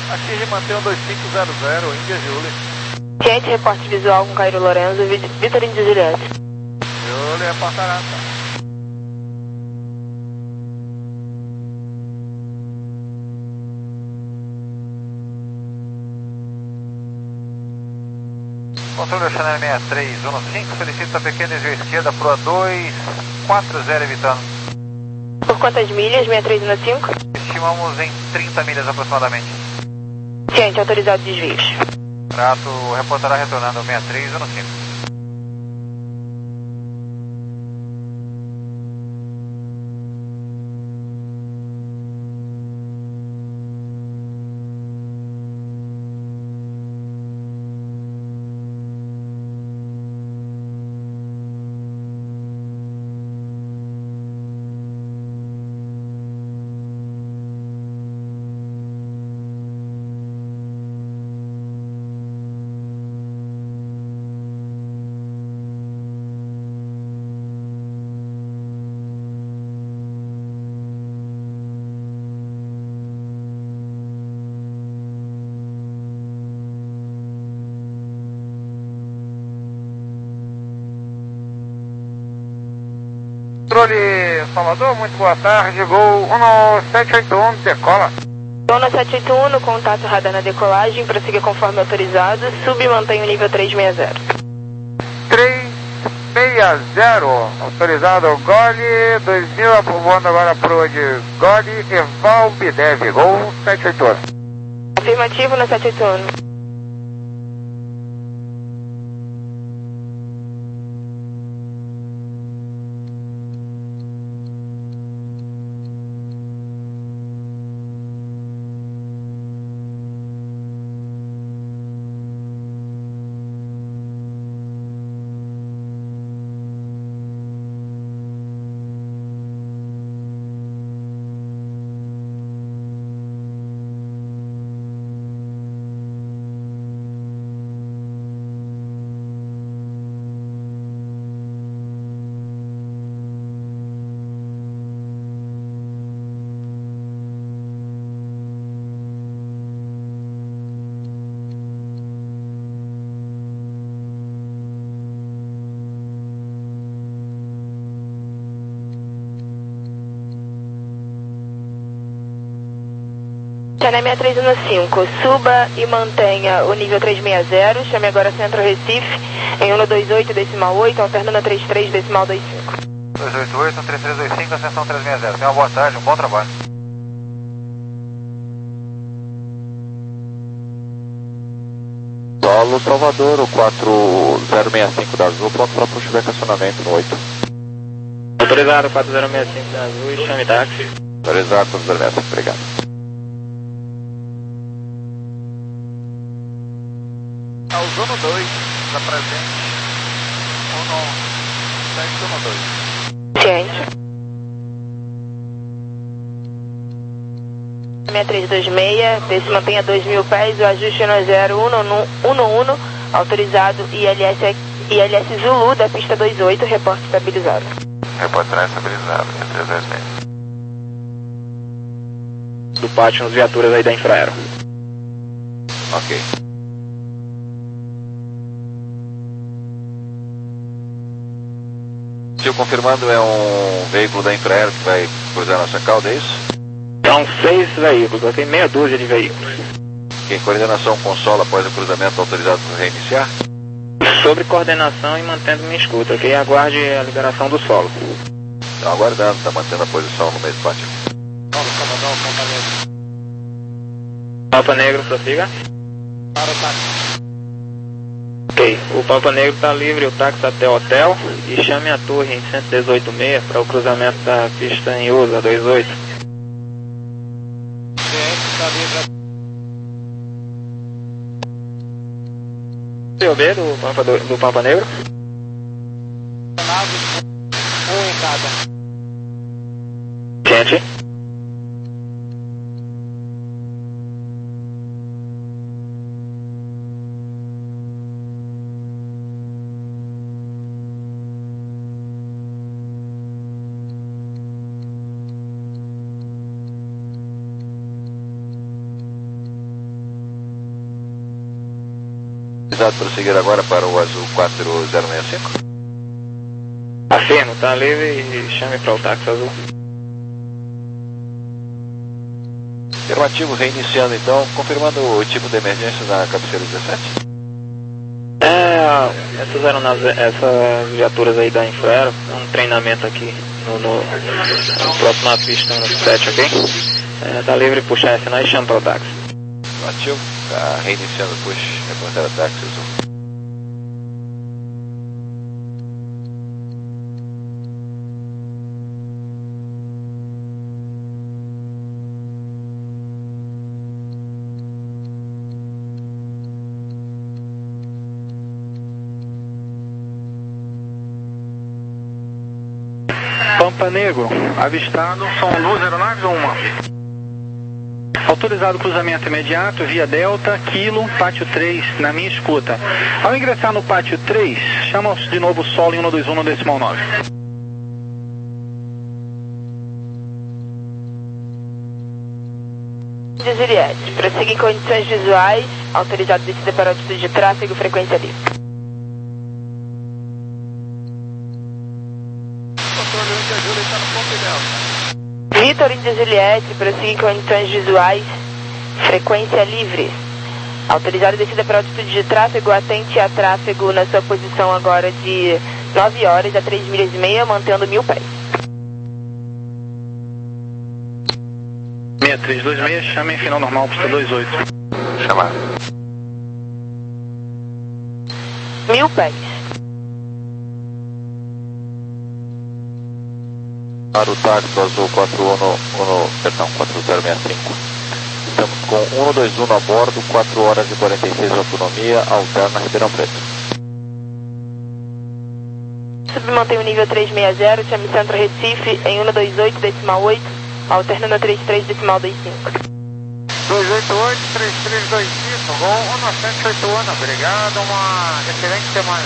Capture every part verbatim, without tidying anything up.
Aqui mantenha dois cinco zero zero, Índia Júlia. Gente, reporte visual com Cairo Lorenzo, Vitor Índia Juliette. Júlia, reportará, tá? Controle Chanel seis três um cinco, solicita a pequena desvio esquerda pro A dois quatro zero evitando. Por quantas milhas, seis três um cinco? Estimamos em trinta milhas aproximadamente. Gente, autorizado desvios. Trato, reportará retornando seis três um cinco. Controle Salvador, muito boa tarde, Gol um sete oito um, decola. Gol um sete oito um, no contato radar na decolagem, prossiga conforme autorizado, sub e mantém o nível três seis zero. três seis zero, autorizado Gole dois mil, voando agora pro de Gole Eval Bidev, Gol um sete oito um. Afirmativo no sete oito um. Chanel seis três um cinco, suba e mantenha o nível três seis zero, chame agora Centro Recife em um dois oito decimal oito, alternando trinta e três decimal vinte e cinco. dois oito oito, um três três dois cinco, ascensão três seis zero. Tenha uma boa tarde, um bom trabalho. Solo Salvador, o quatro zero seis cinco da Azul, pronto para puxar estacionamento no oito. Autorizado quatro zero seis cinco da Azul e chame táxi. Autorizado quatro zero seis cinco, obrigado. Ao Zono dois, está presente. um sete um dois. Ciente. seis três dois seis, desse mantenha dois mil pés, o ajuste no zero um um, autorizado I L S, I L S Zulu da pista dois oito, reporte estabilizado. Reportará estabilizado, três dois seis. Do pátio nas viaturas aí da Infraero. Ok. Se confirmando, é um veículo da Infraero que vai cruzar a nossa cauda, é isso? São seis veículos, eu tenho meia dúzia de veículos. Em coordenação com solo após o cruzamento autorizado para reiniciar? Sobre coordenação e mantendo minha escuta, ok? Aguarde a liberação do solo. Estão aguardando, está mantendo a posição no meio do pátio. Paulo Salvador, Pampa Negra. Pampa Negro, prossiga. Para o táxi. Ok, o Pampa Negro está livre, o táxi até o hotel. E chame a torre em cento e dezoito seis para o cruzamento da pista em U S A dois oito. C O B do Pampa, do, do Pampa Negro. Um em cada. Gente. Exato, prosseguir agora para o azul quatro zero seis cinco. Afirmo, tá livre e chame para o táxi azul. Afirmativo, reiniciando então, confirmando o tipo de emergência na cabeceira dezessete. É, essas eram nas, essas viaturas aí da Infraero, um treinamento aqui no, no, no próximo na pista no sete, ok? É, tá livre, puxar esse sinal e chama para o táxi. Afirmativo, tá reiniciando o push, reportar a táxi azul. Pampa Negro, avistado, são duas aeronaves ou uma? Autorizado cruzamento imediato, via Delta, Kilo, Pátio três, na minha escuta. Ao ingressar no Pátio três, chama de novo o solo em um dois um no decimal nove. De Juliette, prossiga em condições visuais, autorizado descida para altitude de tráfego, frequência livre. Vitor de Juliette, prossiga em condições visuais, frequência livre. Autorizado descida para altitude de tráfego, atente a tráfego na sua posição agora de nove horas a três milhas e meia, mantendo mil pés. seis três dois seis, chame em final normal, pista dois oito. Chamar. Mil pés. Para o táxi azul quatro um um, perdão, quatro zero seis cinco. Estamos com um dois um a bordo, quatro horas e quarenta e seis de autonomia, alterna Ribeirão Preto. Submantém o nível trezentos e sessenta, chame Centro Recife em um dois oito, decimal oito, alternando trinta e três, decimal vinte e cinco. dois oito oito, três três dois cinco, Gol um sete oito um, obrigado, uma excelente semana.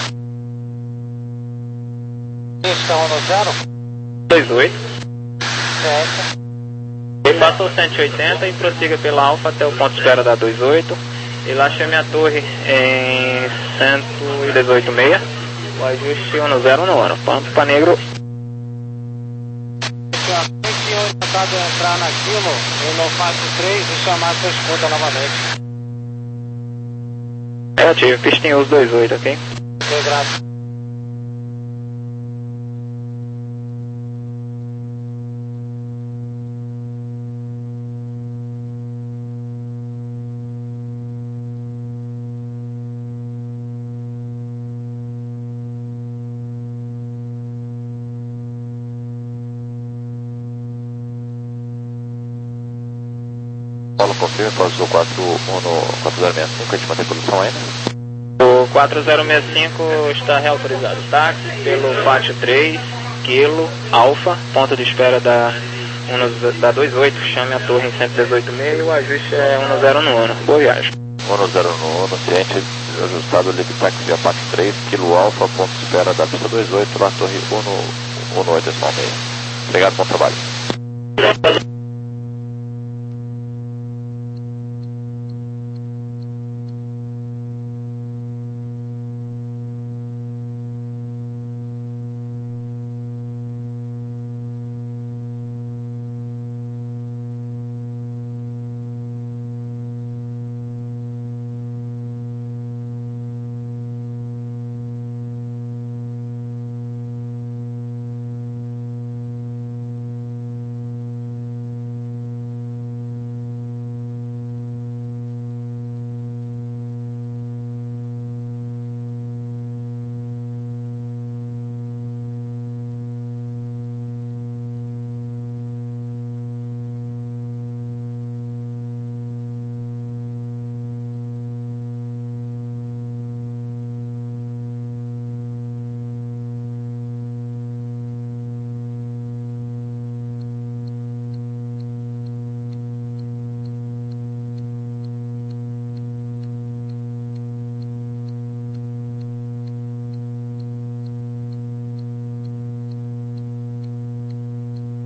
Pista um zero. dois oito. Certo. Ele passou cento e oitenta e prossiga pela Alfa até o ponto de espera da dois oito. E lá chame a torre em cento e dezoito vírgula seis. O ajuste um zero no ano. Pampa Negro. Tem que orientado a entrar naquilo, eu não faço três e chamar sua escuta novamente. É ativo, pistinha os dois oito, ok? Ok, graças. Paulo, confirma para o azul quatro um, quatro zero seis cinco, a gente mantém a produção ainda? O quatro zero seis cinco está reautorizado. Táxi pelo Pátio três, Kilo, Alfa, ponto de espera da, um, da dois oito, chame a torre em cento e dezoito vírgula seis, o ajuste é um zero no ano. Boa viagem. um zero no ano, ciente, ajustado, ligue táxi via Pátio três, Kilo Alfa, ponto de espera da pista dois oito, lá torre um oito, decimal seis. Obrigado, bom trabalho.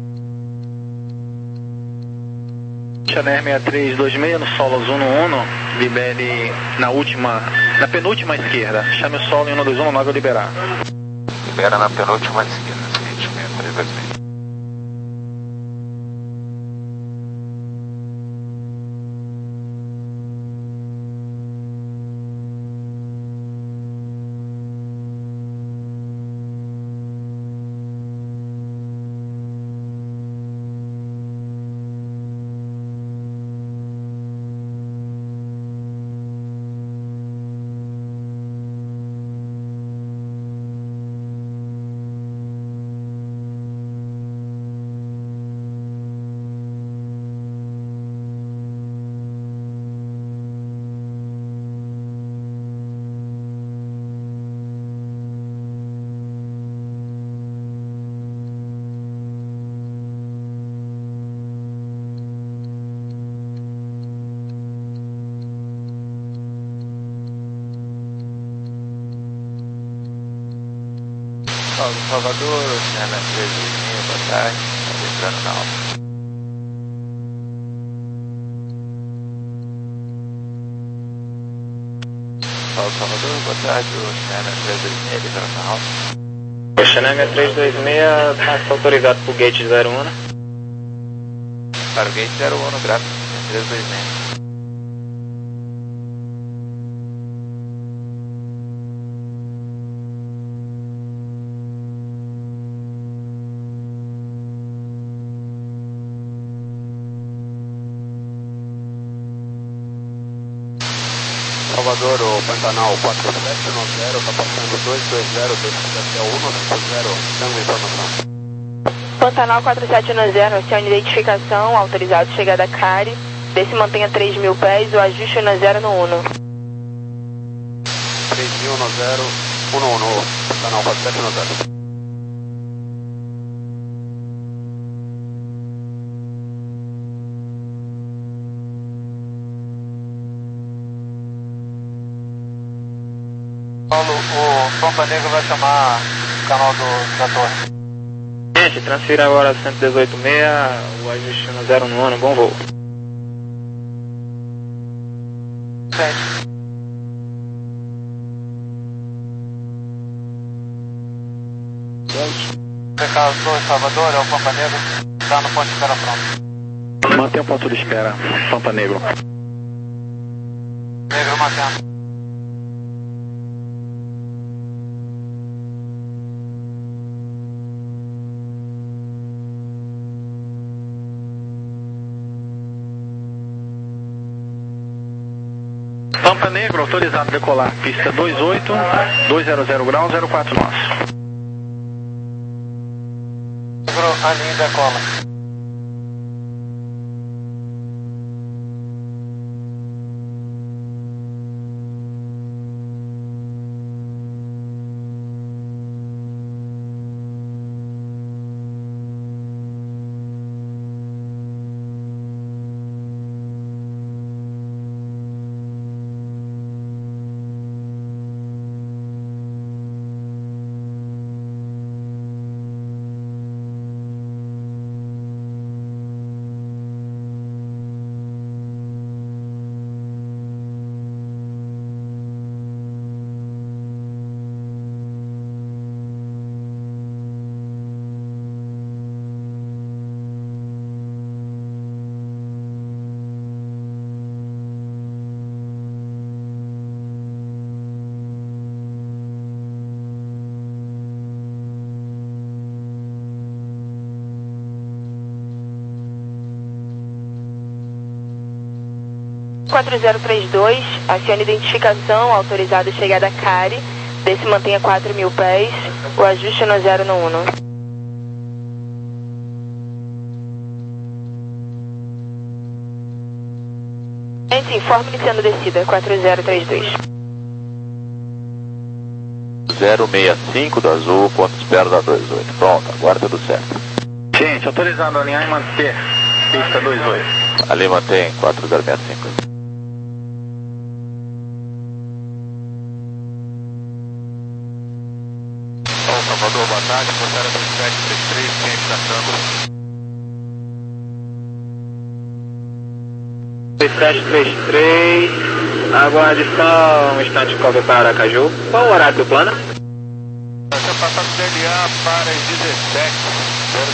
Chanel seis três dois seis no solo azul no Uno, libere na última, na penúltima esquerda. Chame o solo em um dois um nove ao liberar. Libera na penúltima esquerda, seguinte, seis três dois seis. Salvador, Oceana três dois seis, boa tarde, está entrando na alta. Salvador, boa tarde, Oceana três dois seis, entrando na alta. Oceana três dois seis, está autorizado para o gate zero um. Para o gate zero um, gráfico três dois seis. Salvador, o Pantanal quatro sete nove zero, está passando dois dois zero, dois até um, nove zero, dando informação. Pantanal quatro sete nove zero, oceano de identificação, autorizado chegada a Cari, desce mantenha três mil pés, o ajuste no zero no Uno. três mil no zero, um no Uno, Pantanal quatro sete nove zero. Paulo, o Pampa Negra vai chamar o canal do, da torre. Gente, transfira agora cento e dezoito seis, o ajuste no zero no ano, bom voo. Sente. Recado do Salvador, é o Pampa Negra, está no ponto de espera pronto. Mantenha o ponto de espera, Pampa Negro. Negro mantendo. Pampa Negro, autorizado a decolar, pista dois oito, dois zero zero graus, zero quatro nós. Negro, a linha decola. quatro zero três dois, acione identificação, autorizado chegada a Cari, desce mantenha quatro mil pés, o ajuste no zero no Uno. Gente, informe iniciando descida, quatro zero três dois. zero seis cinco do azul, ponto de espera da dois oito. Pronto, agora tudo certo. Gente, autorizado a alinhar e manter pista dois oito. Ali mantém quatro zero seis cinco. Salvador, boa tarde, Fronteira dois sete três três, quem está dando? dois sete três três, Aguarde só um instante de cópia para Aracaju. Qual o horário do plano? Você passando D L A para as dezessete zero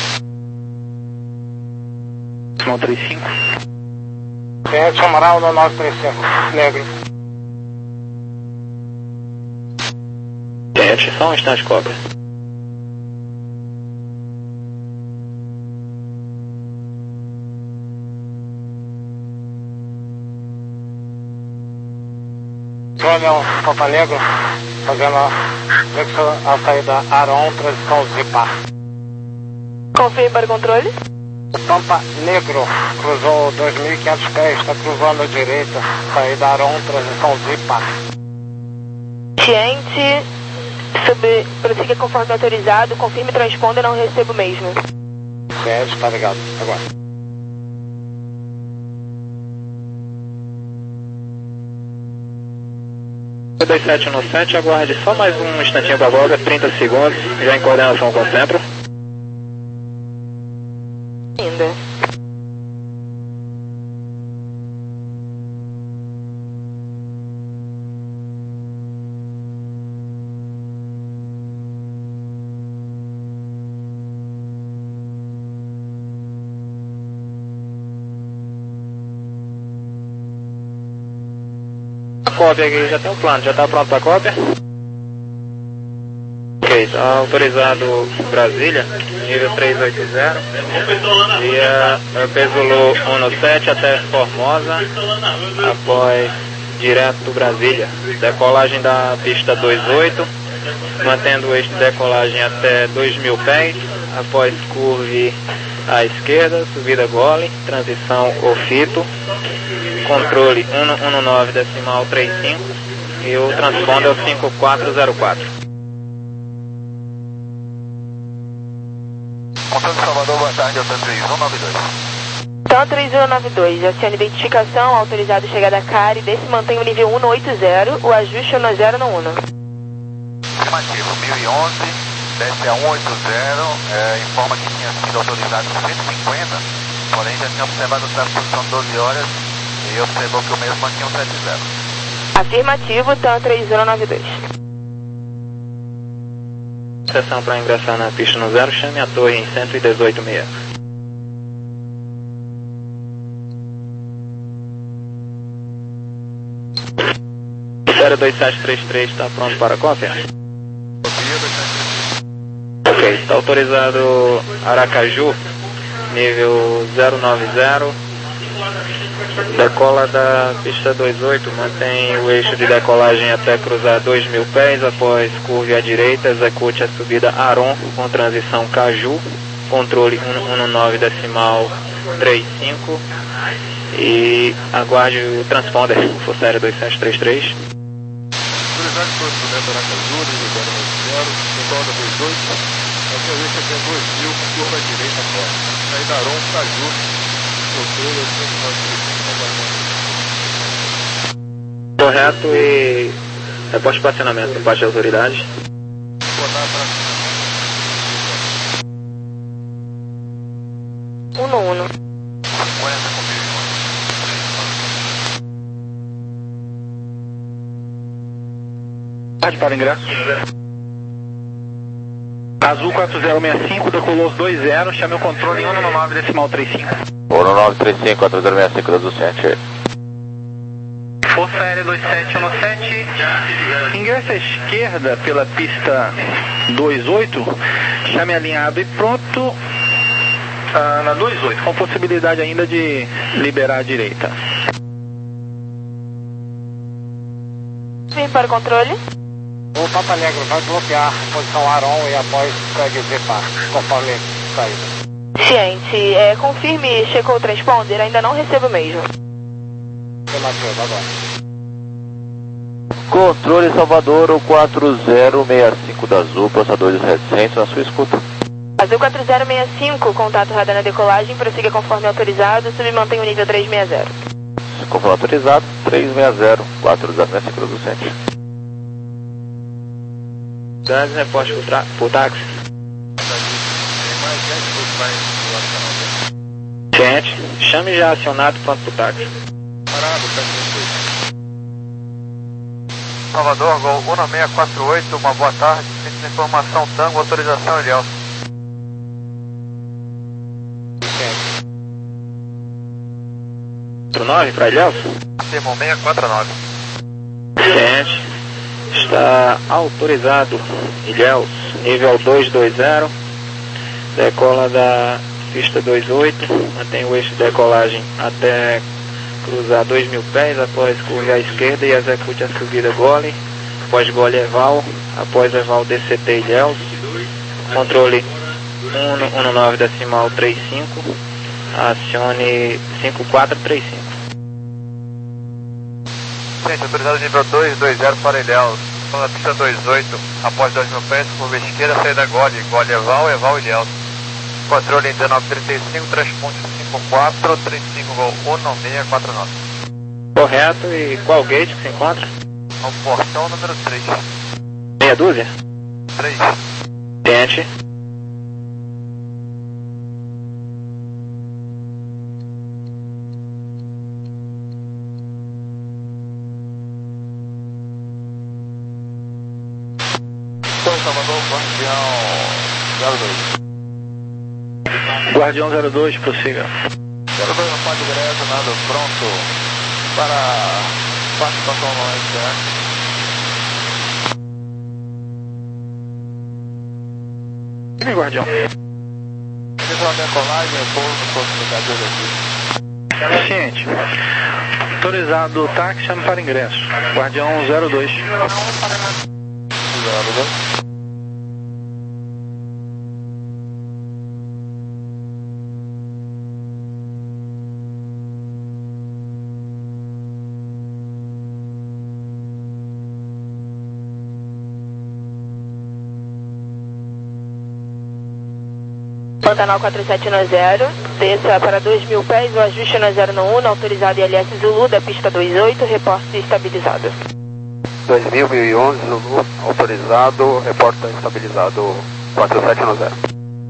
zero. Decimal trinta e cinco. Cliente Amaral no nove três cinco, negro. Gente, só um instante de cópia. Júnior, Pampa Negro, fazendo a, a saída Aron, transição Zipar. Confirme para o controle. Pampa Negro, cruzou dois mil e quinhentos pés, está cruzando à direita, saída Aron, transição Zipar. Ciente, sobre, prossiga conforme autorizado, confirme transponder, não recebo mesmo. Ciente, está ligado, agora. dois sete um sete, aguarde só mais um instantinho para volta, trinta segundos, já em coordenação com o centro. Ainda. Cópia aqui, já tem um plano, já está pronto para cópia? Ok, está autorizado Brasília, nível trezentos e oitenta, via Pesolô um sete até Formosa, após direto Brasília, decolagem da pista vinte e oito, mantendo o eixo de decolagem até dois mil pés, após curve à esquerda, subida gole, transição Ofito, controle cento e dezenove decimal trinta e cinco e o transponder é o cinco quatro zero quatro. Controle de Salvador, boa tarde, Alta três um nove dois. Então, três um nove dois, acione identificação, autorizado chegada a C A R I, desse mantém o nível cento e oitenta, o ajuste é no zero no um. Afirmativo, mil e onze, desce a cento e oitenta, é, informa que tinha sido autorizado cento e cinquenta, porém já tinha observado a posição de doze horas e observou que o mesmo mantinha o setenta. Afirmativo, então, três um nove dois. Sessão para ingressar na pista no zero, chame a torre em cento e dezoito seis. zero dois sete três três está pronto para cópia? Ok, está autorizado Aracaju, nível zero nove zero, decola da pista vinte e oito, mantém o eixo de decolagem até cruzar dois mil pés, após curve à direita, execute a subida Aron com transição Caju, controle cento e dezenove decimal trinta e cinco e aguarde o transponder, Força Aérea dois sete três três. Autorizado por instrumento Aracaju, nível zero nove zero, decola da vinte e oito, até o eixo até dois mil, curva à direita agora. Saída Aron, Caju, controle cento e nove trinta e cinco. Correto e reposte de estacionamento por parte da autoridade. um no um. Para ingresso. Azul quatro zero seis cinco, decolou os dois zero, chame o controle em cento e nove decimal trinta e cinco. cento e nove trinta e cinco, quatro zero seis cinco da Azul Ciente. Força Aérea dois sete um sete, ingressa à esquerda pela pista vinte e oito, chame alinhado e pronto ah, na vinte e oito, com possibilidade ainda de liberar a direita. Vem para o controle. O Papa Negro vai bloquear a posição Aron e após segue Zipar, conforme saída. Ciente, é, confirme, checou o transponder, ainda não recebo mesmo. Afirmativo, agora. Controle Salvador, o quatro zero seis cinco da Azul, passador de setecentos na sua escuta. Azul quatro zero seis cinco, contato radar na decolagem, prossiga conforme autorizado, submantém o nível trezentos e sessenta. Conforme autorizado, trezentos e sessenta, quatro zero seis cinco da Azul Ciente. Dados reporte por, tra- por táxi. Gente, chame já acionado pronto pro táxi. Parado, tá Salvador, Gol um seis quatro oito, uma boa tarde. Centro de informação Tango, autorização Ilhéus. nove para Ilhéus? Termo seis quatro nove. Ciente. Está autorizado Ilhéus, nível dois dois zero. Decola da pista dois oito. Mantém o eixo de decolagem até cruzar dois mil pés. Após curva à esquerda e execute a subida gole. Após gole eval. Após eval D C T Ilhéus. Controle um um nove decimal trinta e cinco. Acione cinco quatro três cinco. Gente, autorizado nível dois dois zero para Ilhéus. Estou na pista dois oito, após dois mil pés, curva esquerda, saída Gole, Gole Eval, Eval Ilhéus. Controle dezenove trinta e cinco, transporte cinco quatro três cinco, Gol um seis quatro nove. Correto, e qual gate que se encontra? Ao portão número três. Meia dúzia? três. Ciente. Salvador, Guardião zero dois. Guardião zero dois, prossiga. zero dois no Padre Grezo, nada pronto para participação no S R. Sim, Guardião. Fiz uma decolagem, pouso possibilidade aqui. Ciente. Autorizado o táxi, chame para ingresso. Guardião zero dois. zero dois. Pantanal quatro sete nove zero, desça para dois mil pés, o ajuste na zero um, autorizado I L S Zulu da pista dois oito, reporte estabilizado. dois mil, mil e onze, Zulu, autorizado, reporta estabilizado quatro sete nove zero.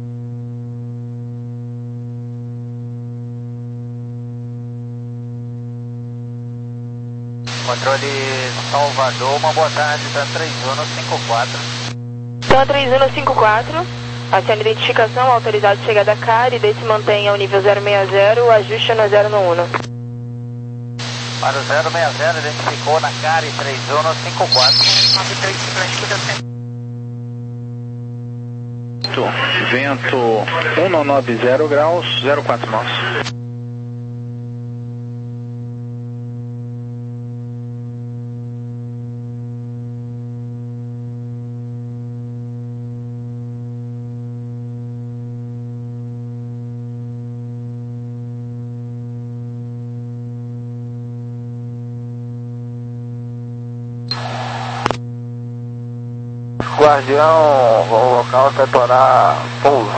Controle Salvador, uma boa tarde, tá três um cinco quatro. Então três um cinco quatro, acione identificação, autorizado chegada a C A R e desse mantém ao nível zero seis zero, o ajuste na zero um. Para o zero seis zero, identificou na C A R três um cinco quatro. Vento cento e noventa graus, zero quatro nove. Guardião, o local detonar pouso.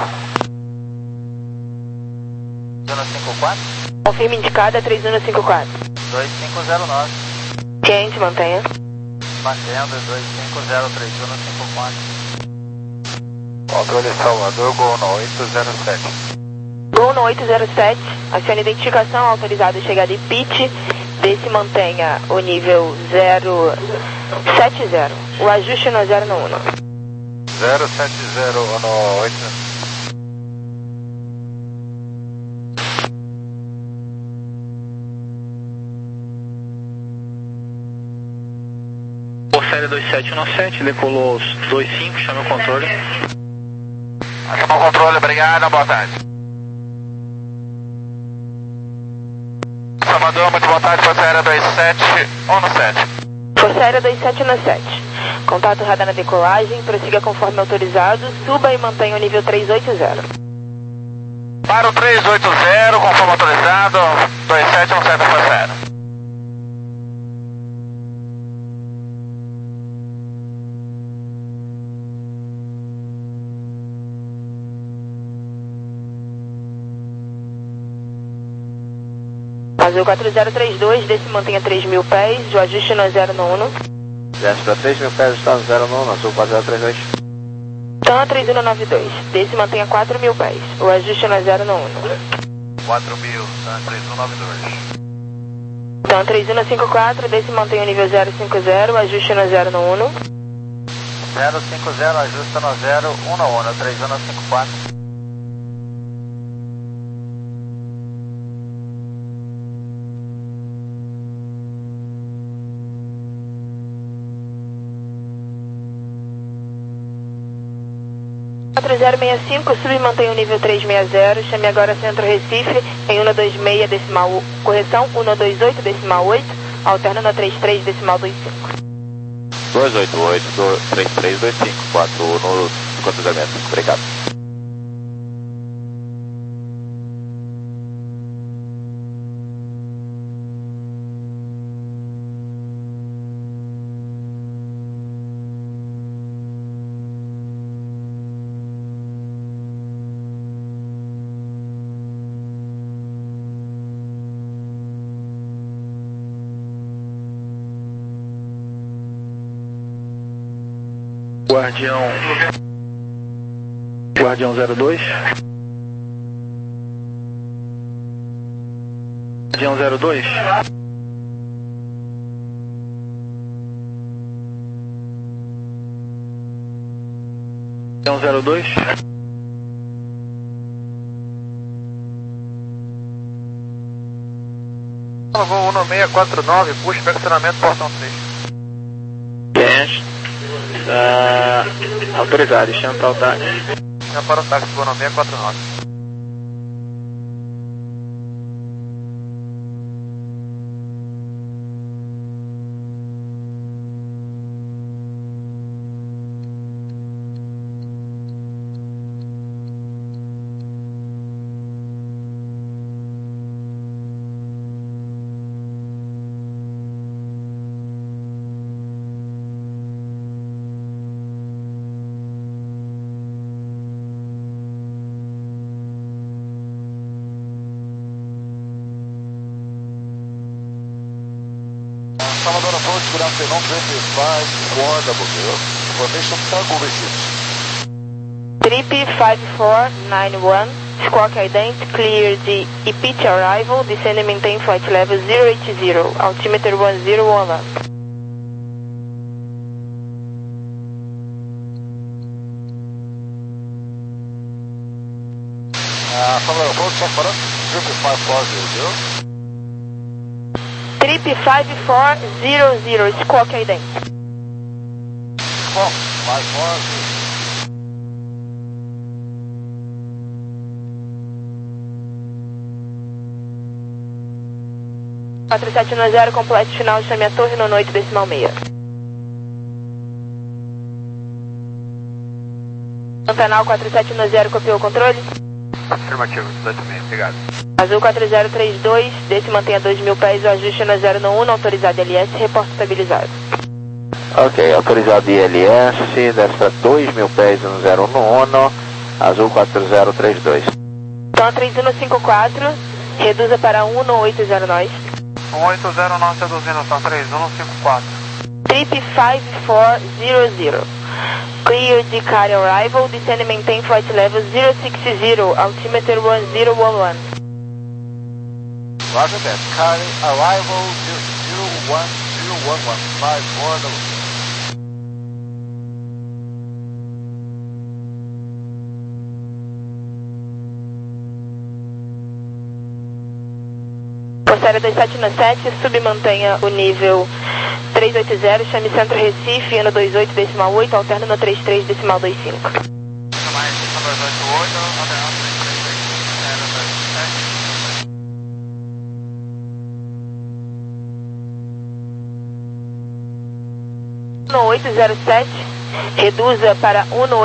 zero cinco quatro? Confirma indicada três um cinco quatro. dois cinco zero nove. Ciente, mantenha. Mantendo dois cinco zero três um cinco quatro. Controle Salvador, Gol no oito zero sete. Gol no oito zero sete, acione identificação, autorizado chegada e pitch, desse mantenha o nível zero sete zero, o ajuste no zero um. zero sete zero no oito. Por série dois sete um sete, decolou os dois cinco, chame o controle. Chama o controle, obrigado, boa tarde. Salvador, muito boa tarde, Força Aérea dois sete um sete. Força Aérea dois sete um sete, contato radar na decolagem, prossiga conforme autorizado, suba e mantenha o nível três oito zero. Para o três oito zero, conforme autorizado, dois sete um sete, Força Aérea. Azul quatro zero três dois, desse mantenha três mil pés, o ajuste no zero um. Desce para três mil pés, está zero um, Azul quatro zero três dois. Então três um nove dois, desse mantenha quatro mil pés, o ajuste no zero um. quatro mil, tá, três um nove dois. Então, três um cinco quatro, desse mantém o nível zero cinco zero, ajuste no zero no uno. zero cinco zero, ajusta no zero uno uno, três um cinco quatro. quatro zero seis cinco, sub mantém o nível três seis zero, chame agora Centro Recife em cento e vinte e seis decimal, correção cento e vinte e oito decimal oito, alterna no trinta e três decimal vinte e cinco. dois oito oito, três três dois cinco, quatro no quatro zero seis cinco, obrigado. Guardião Guardião zero dois Guardião zero dois Guardião zero dois Voo um seis quatro nove, puxa para estacionamento portão três. Bem, está autorizado, chama para o táxi. Já para o táxi, voo um seis quatro nove. Salvador approach, good afternoon, twenty-five, four double zero. Formation Tango received. Trip cinco quatro nove um, squawk ident, clear the E P T arrival, descend and maintain flight level zero eight zero, altimeter one zero one one. Uh, Salvador approach, check for us, trip five four zero zero. Trip cinco quatro zero zero, squawk ident. Squawk five four zero. quatro sete um zero, completo final, chame a torre no oito decimal seis. Pantanal quatro sete um zero, copiou o controle? Afirmativo, dezoito meio, obrigado. Azul quatro zero três dois, desse mantenha dois mil pés, o ajuste no zero no uno, autorizado I L S, reporte estabilizado. Ok, autorizado I L S, desce dois mil pés no zero no uno, Azul quatro zero três dois. Então três um cinco quatro, reduza para um oito zero nove. um oito zero nove reduzindo, então três um cinco quatro. Trip cinco quatro zero zero. Clear the car arrival, descend and maintain flight level zero six zero, altimeter one zero one one. Roger that. Carry arrival zero one zero one one five four double zero. Posséria dois sete um sete, submantenha o nível três oito zero, chame Centro Recife, ano vinte e oito decimal oito, alterna no trinta e três decimal vinte e cinco. Mais dois oito oito, alternação três três zero dois sete. um oito zero sete, reduza para um